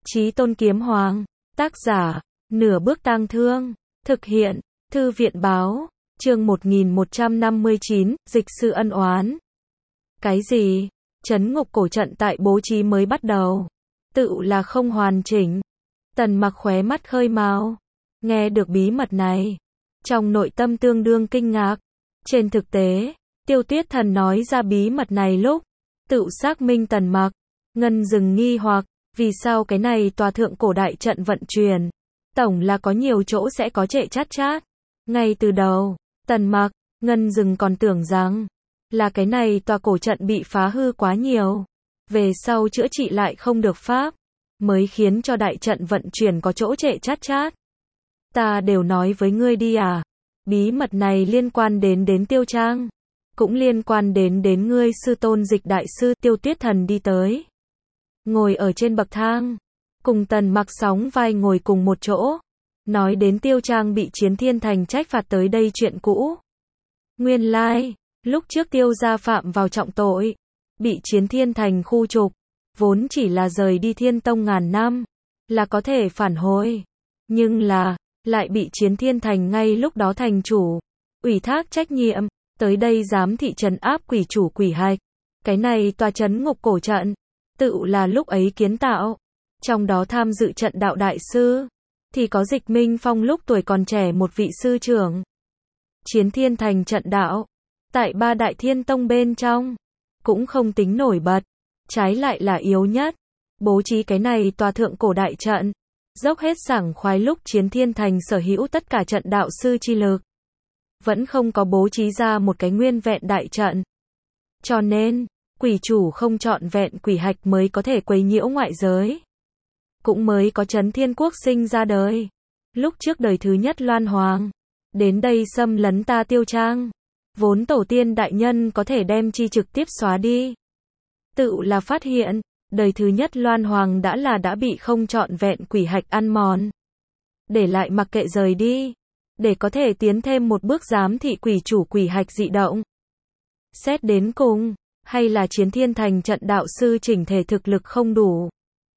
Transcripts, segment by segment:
Chí Tôn Kiếm Hoàng. Tác giả, Nửa Bước Tang Thương. Thực hiện, Thư viện báo. Chương 1159, Dịch sư ân oán. Cái gì? Trấn ngục cổ trận tại bố trí mới bắt đầu. Tự là không hoàn chỉnh. Tần Mặc khóe mắt khơi màu. Nghe được bí mật này, trong nội tâm tương đương kinh ngạc. Trên thực tế, Tiêu Tuyết Thần nói ra bí mật này lúc tự xác minh Tần Mặc, Ngân dừng nghi hoặc, vì sao cái này tòa thượng cổ đại trận vận chuyển, tổng là có nhiều chỗ sẽ có trệ chát chát. Ngay từ đầu, Tần Mặc, Ngân dừng còn tưởng rằng là cái này tòa cổ trận bị phá hư quá nhiều, về sau chữa trị lại không được pháp, mới khiến cho đại trận vận chuyển có chỗ trệ chát chát. Ta đều nói với ngươi đi à, bí mật này liên quan đến Tiêu Trang, cũng liên quan đến ngươi sư tôn Dịch đại sư. Tiêu Tuyết Thần đi tới, ngồi ở trên bậc thang, cùng Tần Mặc sóng vai ngồi cùng một chỗ, nói đến Tiêu Trang bị Chiến Thiên Thành trách phạt tới đây chuyện cũ. Nguyên lai, lúc trước Tiêu gia phạm vào trọng tội, bị Chiến Thiên Thành khu trục, vốn chỉ là rời đi Thiên Tông ngàn năm, là có thể phản hồi, nhưng là lại bị Chiến Thiên Thành ngay lúc đó thành chủ ủy thác trách nhiệm tới đây giám thị trấn áp quỷ chủ quỷ hạch. Cái này tòa trấn ngục cổ trận tự là lúc ấy kiến tạo, trong đó tham dự trận đạo đại sư thì có Dịch Minh Phong lúc tuổi còn trẻ một vị sư trưởng. Chiến Thiên Thành trận đạo tại ba đại thiên tông bên trong cũng không tính nổi bật, trái lại là yếu nhất. Bố trí cái này tòa thượng cổ đại trận, dốc hết sảng khoái lúc Chiến Thiên Thành sở hữu tất cả trận đạo sư chi lực, vẫn không có bố trí ra một cái nguyên vẹn đại trận. Cho nên, quỷ chủ không trọn vẹn quỷ hạch mới có thể quấy nhiễu ngoại giới, cũng mới có Trấn Thiên Quốc sinh ra đời. Lúc trước đời thứ nhất Loan Hoàng đến đây xâm lấn ta Tiêu Trang, vốn tổ tiên đại nhân có thể đem chi trực tiếp xóa đi. Tự là phát hiện, đời thứ nhất Loan Hoàng đã bị không trọn vẹn quỷ hạch ăn mòn, để lại mặc kệ rời đi, để có thể tiến thêm một bước giám thị quỷ chủ quỷ hạch dị động. Xét đến cùng, hay là Chiến Thiên Thành trận đạo sư chỉnh thể thực lực không đủ,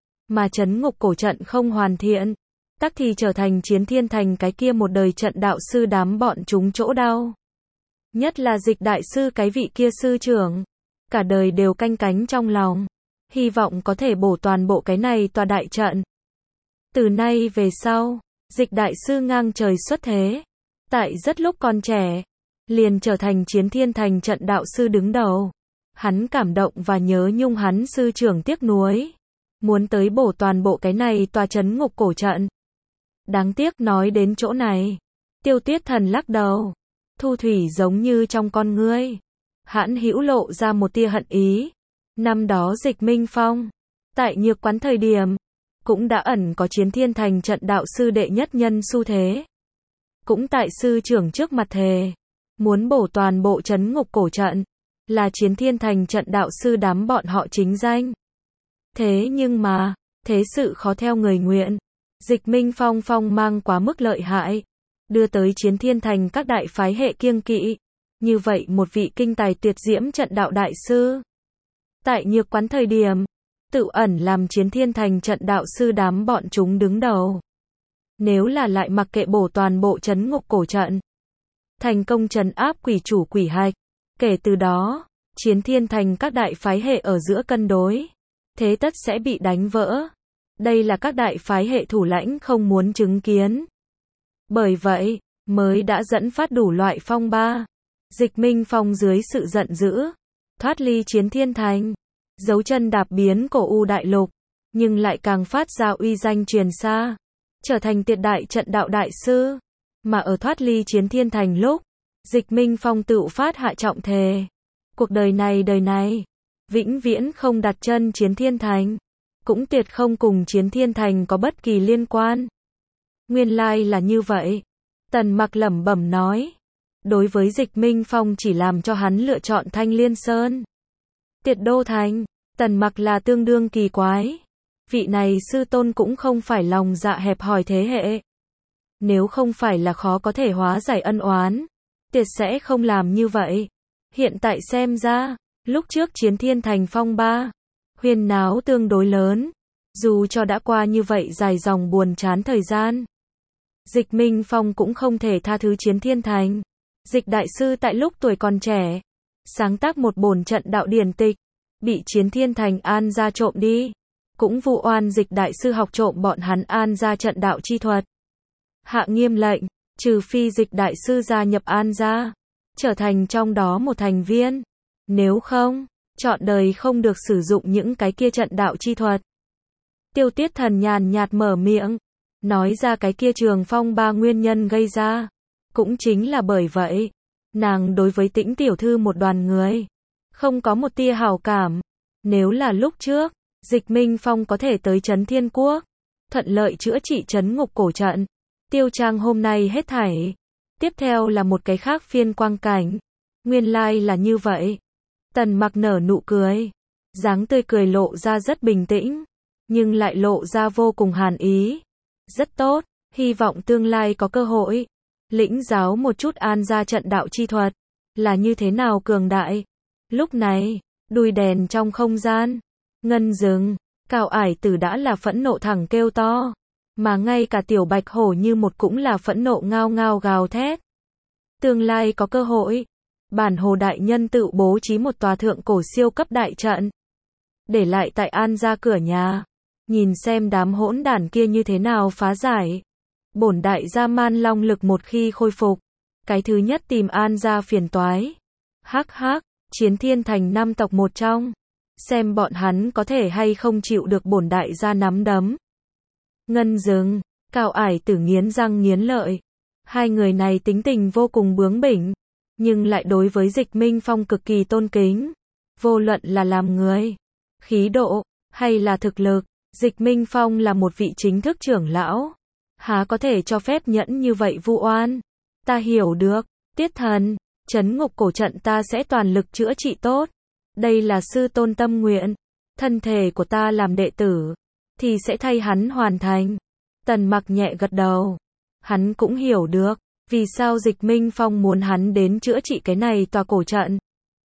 mà trấn ngục cổ trận không hoàn thiện, tắc thì trở thành Chiến Thiên Thành cái kia một đời trận đạo sư đám bọn chúng chỗ đau. Nhất là Dịch đại sư cái vị kia sư trưởng, cả đời đều canh cánh trong lòng, hy vọng có thể bổ toàn bộ cái này tòa đại trận. Từ nay về sau, Dịch đại sư ngang trời xuất thế, tại rất lúc còn trẻ, liền trở thành Chiến Thiên Thành trận đạo sư đứng đầu. Hắn cảm động và nhớ nhung hắn sư trưởng tiếc nuối, muốn tới bổ toàn bộ cái này tòa trấn ngục cổ trận. Đáng tiếc nói đến chỗ này, Tiêu Tuyết Thần lắc đầu, thu thủy giống như trong con ngươi, hãn hữu lộ ra một tia hận ý. Năm đó Dịch Minh Phong, tại Nhược Quán thời điểm, cũng đã ẩn có Chiến Thiên Thành trận đạo sư đệ nhất nhân xu thế. Cũng tại sư trưởng trước mặt thề, muốn bổ toàn bộ trấn ngục cổ trận, là Chiến Thiên Thành trận đạo sư đám bọn họ chính danh. Thế nhưng mà, thế sự khó theo người nguyện. Dịch Minh Phong phong mang quá mức lợi hại, đưa tới Chiến Thiên Thành các đại phái hệ kiêng kỵ. Như vậy một vị kinh tài tuyệt diễm trận đạo đại sư, tại Nhược Quán thời điểm, tự ẩn làm Chiến Thiên Thành trận đạo sư đám bọn chúng đứng đầu. Nếu là lại mặc kệ bổ toàn bộ trấn ngục cổ trận, thành công trấn áp quỷ chủ quỷ hạch, kể từ đó, Chiến Thiên Thành các đại phái hệ ở giữa cân đối, thế tất sẽ bị đánh vỡ. Đây là các đại phái hệ thủ lãnh không muốn chứng kiến. Bởi vậy, mới đã dẫn phát đủ loại phong ba. Dịch Minh Phong dưới sự giận dữ, thoát ly Chiến Thiên Thành, dấu chân đạp biến cổ u đại lục, nhưng lại càng phát ra uy danh truyền xa, trở thành tuyệt đại trận đạo đại sư. Mà ở thoát ly Chiến Thiên Thành lúc, Dịch Minh Phong tự phát hạ trọng thề, cuộc đời này, vĩnh viễn không đặt chân Chiến Thiên Thành, cũng tuyệt không cùng Chiến Thiên Thành có bất kỳ liên quan. Nguyên lai là như vậy. Tần Mặc lẩm bẩm nói. Đối với Dịch Minh Phong chỉ làm cho hắn lựa chọn Thanh Liên Sơn, Tiệt Đô Thành, Tần Mặc là tương đương kỳ quái. Vị này sư tôn cũng không phải lòng dạ hẹp hòi thế hệ. Nếu không phải là khó có thể hóa giải ân oán, tuyệt sẽ không làm như vậy. Hiện tại xem ra, lúc trước Chiến Thiên Thành phong ba, huyên náo tương đối lớn, Dù cho đã qua như vậy dài dòng buồn chán thời gian, Dịch Minh Phong cũng không thể tha thứ Chiến Thiên Thành. Dịch đại sư tại lúc tuổi còn trẻ, sáng tác một bổn trận đạo điển tịch, bị Chiến Thiên Thành An gia trộm đi. Cũng vu oan Dịch đại sư học trộm bọn hắn An gia trận đạo chi thuật. Hạ nghiêm lệnh, trừ phi Dịch đại sư gia nhập An gia, trở thành trong đó một thành viên. Nếu không, trọn đời không được sử dụng những cái kia trận đạo chi thuật. Tiêu Tiết Thần nhàn nhạt mở miệng, nói ra cái kia trường phong ba nguyên nhân gây ra. Cũng chính là bởi vậy, nàng đối với Tĩnh tiểu thư một đoàn người, không có một tia hảo cảm. Nếu là lúc trước, Dịch Minh Phong có thể tới Trấn Thiên Quốc, thuận lợi chữa trị trấn ngục cổ trận. Tiêu Trang hôm nay hết thảy. Tiếp theo là một cái khác phiên quang cảnh. Nguyên lai là như vậy. Tần Mặc nở nụ cười. Dáng tươi cười lộ ra rất bình tĩnh, nhưng lại lộ ra vô cùng hàn ý. Rất tốt, hy vọng tương lai có cơ hội lĩnh giáo một chút An gia trận đạo chi thuật, là như thế nào cường đại. Lúc này, đuôi đèn trong không gian, ngân rừng, Cao Ải Tử đã là phẫn nộ thẳng kêu to, mà ngay cả Tiểu Bạch Hổ như một cũng là phẫn nộ ngao ngao gào thét. Tương lai có cơ hội, bản Hồ đại nhân tự bố trí một tòa thượng cổ siêu cấp đại trận, để lại tại An gia cửa nhà, nhìn xem đám hỗn đản kia như thế nào phá giải. Bổn đại gia Man Long lực một khi khôi phục, cái thứ nhất tìm An gia phiền toái. Hắc hắc, Chiến Thiên Thành năm tộc một trong, xem bọn hắn có thể hay không chịu được bổn đại gia nắm đấm. Ngân rừng, Cao Ải Tử nghiến răng nghiến lợi. Hai người này tính tình vô cùng bướng bỉnh, nhưng lại đối với Dịch Minh Phong cực kỳ tôn kính. Vô luận là làm người, khí độ, hay là thực lực, Dịch Minh Phong là một vị chính thức trưởng lão, há có thể cho phép nhẫn như vậy vu oan. Ta hiểu được, Tiết Thần, trấn ngục cổ trận ta sẽ toàn lực chữa trị tốt. Đây là sư tôn tâm nguyện, thân thể của ta làm đệ tử, thì sẽ thay hắn hoàn thành. Tần Mặc nhẹ gật đầu. Hắn cũng hiểu được, vì sao Dịch Minh Phong muốn hắn đến chữa trị cái này tòa cổ trận.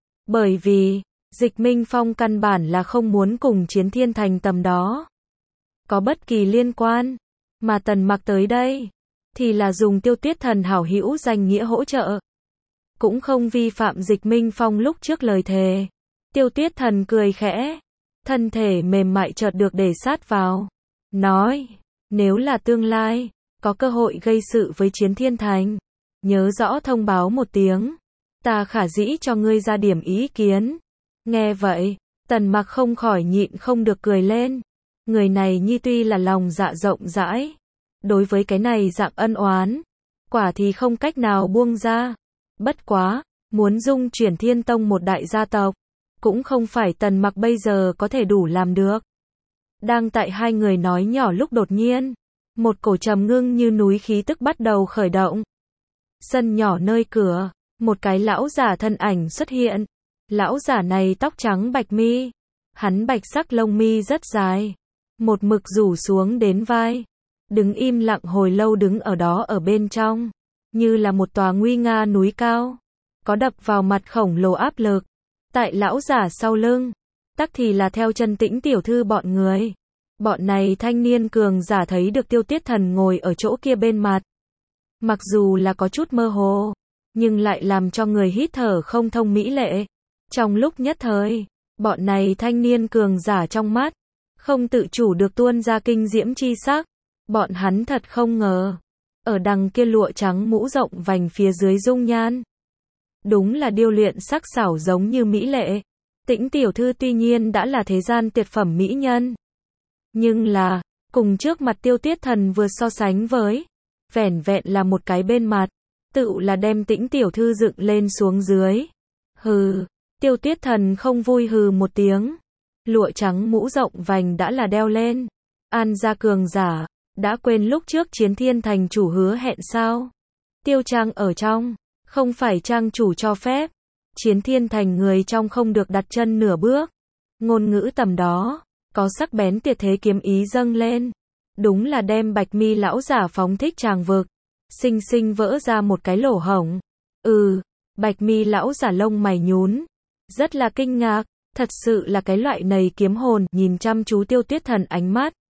Bởi vì, Dịch Minh Phong căn bản là không muốn cùng Chiến Thiên Thành tầm đó có bất kỳ liên quan, mà Tần Mặc tới đây, thì là dùng Tiêu Tiết Thần hảo hữu danh nghĩa hỗ trợ. Cũng không vi phạm Dịch Minh Phong lúc trước lời thề. Tiêu Tiết Thần cười khẽ, thân thể mềm mại chợt được để sát vào. Nói, nếu là tương lai, có cơ hội gây sự với Chiến Thiên Thành, nhớ rõ thông báo một tiếng, ta khả dĩ cho ngươi ra điểm ý kiến. Nghe vậy, Tần Mặc không khỏi nhịn không được cười lên. Người này nhi tuy là lòng dạ rộng rãi, đối với cái này dạng ân oán, quả thì không cách nào buông ra. Bất quá, muốn dung chuyển Thiên Tông một đại gia tộc, cũng không phải Tần Mặc bây giờ có thể đủ làm được. Đang tại hai người nói nhỏ lúc đột nhiên, một cổ trầm ngưng như núi khí tức bắt đầu khởi động. Sân nhỏ nơi cửa, một cái lão giả thân ảnh xuất hiện. Lão giả này tóc trắng bạch mi, hắn bạch sắc lông mi rất dài, một mực rủ xuống đến vai, đứng im lặng hồi lâu đứng ở đó ở bên trong, như là một tòa nguy nga núi cao, có đập vào mặt khổng lồ áp lực. Tại lão giả sau lưng, tắc thì là theo chân Tĩnh tiểu thư bọn người. Bọn này thanh niên cường giả thấy được Tiêu Tiết Thần ngồi ở chỗ kia bên mặt. Mặc dù là có chút mơ hồ, nhưng lại làm cho người hít thở không thông mỹ lệ. Trong lúc nhất thời, bọn này thanh niên cường giả trong mắt, không tự chủ được tuôn ra kinh diễm chi sắc. Bọn hắn thật không ngờ, ở đằng kia lụa trắng mũ rộng vành phía dưới dung nhan, đúng là điêu luyện sắc sảo giống như mỹ lệ. Tĩnh tiểu thư tuy nhiên đã là thế gian tuyệt phẩm mỹ nhân, nhưng là, cùng trước mặt Tiêu Tiết Thần vừa so sánh với, vẻn vẹn là một cái bên mặt, tự là đem Tĩnh tiểu thư dựng lên xuống dưới. Hừ, Tiêu Tiết Thần không vui hừ một tiếng. Lụa trắng mũ rộng vành đã là đeo lên. An gia cường giả, đã quên lúc trước Chiến Thiên Thành chủ hứa hẹn sao? Tiêu Trang ở trong, không phải trang chủ cho phép. Chiến Thiên Thành người trong không được đặt chân nửa bước. Ngôn ngữ tầm đó, có sắc bén tuyệt thế kiếm ý dâng lên. Đúng là đem bạch mi lão giả phóng thích tràng vực, xinh xinh vỡ ra một cái lỗ hổng. Bạch mi lão giả lông mày nhún, rất là kinh ngạc, thật sự là cái loại này kiếm hồn, nhìn chăm chú Tiêu Tiết Thần ánh mắt,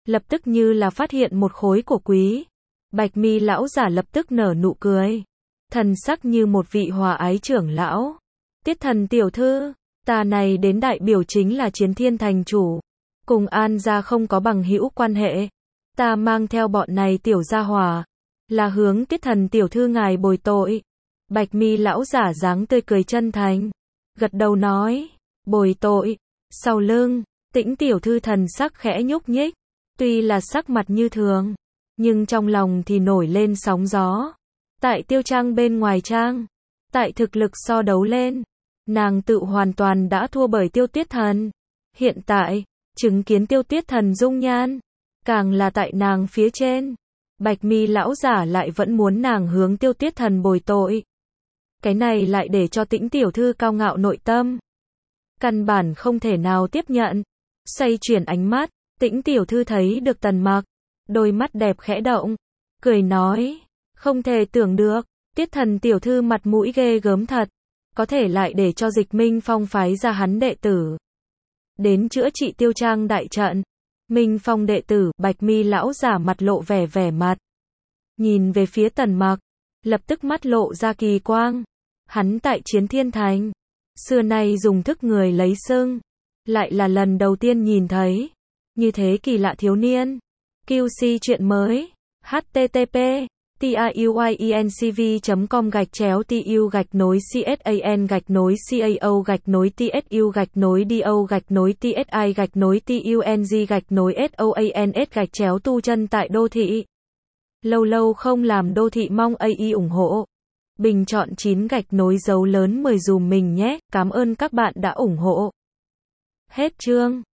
lập tức như là phát hiện một khối của quý. Bạch mi lão giả lập tức nở nụ cười. Thần sắc như một vị hòa ái trưởng lão. Tiết Thần tiểu thư, ta này đến đại biểu chính là Chiến Thiên thành chủ. Cùng An gia không có bằng hữu quan hệ. Ta mang theo bọn này tiểu gia hỏa. Là hướng Tiết Thần tiểu thư ngài bồi tội. Bạch mi lão giả dáng tươi cười chân thành. Gật đầu nói. Bồi tội. Sau lưng, Tĩnh tiểu thư thần sắc khẽ nhúc nhích. Tuy là sắc mặt như thường. Nhưng trong lòng thì nổi lên sóng gió. Tại Tiêu Trang bên ngoài trang. Tại thực lực so đấu lên. Nàng tự hoàn toàn đã thua bởi Tiêu Tiết Thần. Hiện tại, chứng kiến Tiêu Tiết Thần dung nhan. Càng là tại nàng phía trên. Bạch mi lão giả lại vẫn muốn nàng hướng Tiêu Tiết Thần bồi tội. Cái này lại để cho Tĩnh tiểu thư cao ngạo nội tâm. Căn bản không thể nào tiếp nhận. Xoay chuyển ánh mắt, Tĩnh tiểu thư thấy được Tần Mặc. Đôi mắt đẹp khẽ động. Cười nói. Không thể tưởng được. Tiết Thần tiểu thư mặt mũi ghê gớm thật. Có thể lại để cho Dịch Minh Phong phái ra hắn đệ tử. Đến chữa trị Tiêu Trang đại trận. Minh Phong đệ tử, Bạch mi lão giả mặt lộ vẻ mặt. Nhìn về phía Tần Mặc. Lập tức mắt lộ ra kỳ quang. Hắn tại Chiến Thiên thành. Xưa nay dùng thức người lấy xưng. Lại là lần đầu tiên nhìn thấy. Như thế kỳ lạ thiếu niên. QC chuyện mới. http tayuincv.com/tsu-tsuc/TUNG/TSU-TUNG tu chân tại đô thị. Lâu lâu không làm đô thị mong AI ủng hộ. Bình chọn 9 dấu lớn 10 dùm mình nhé. Cảm ơn các bạn đã ủng hộ. Hết chương.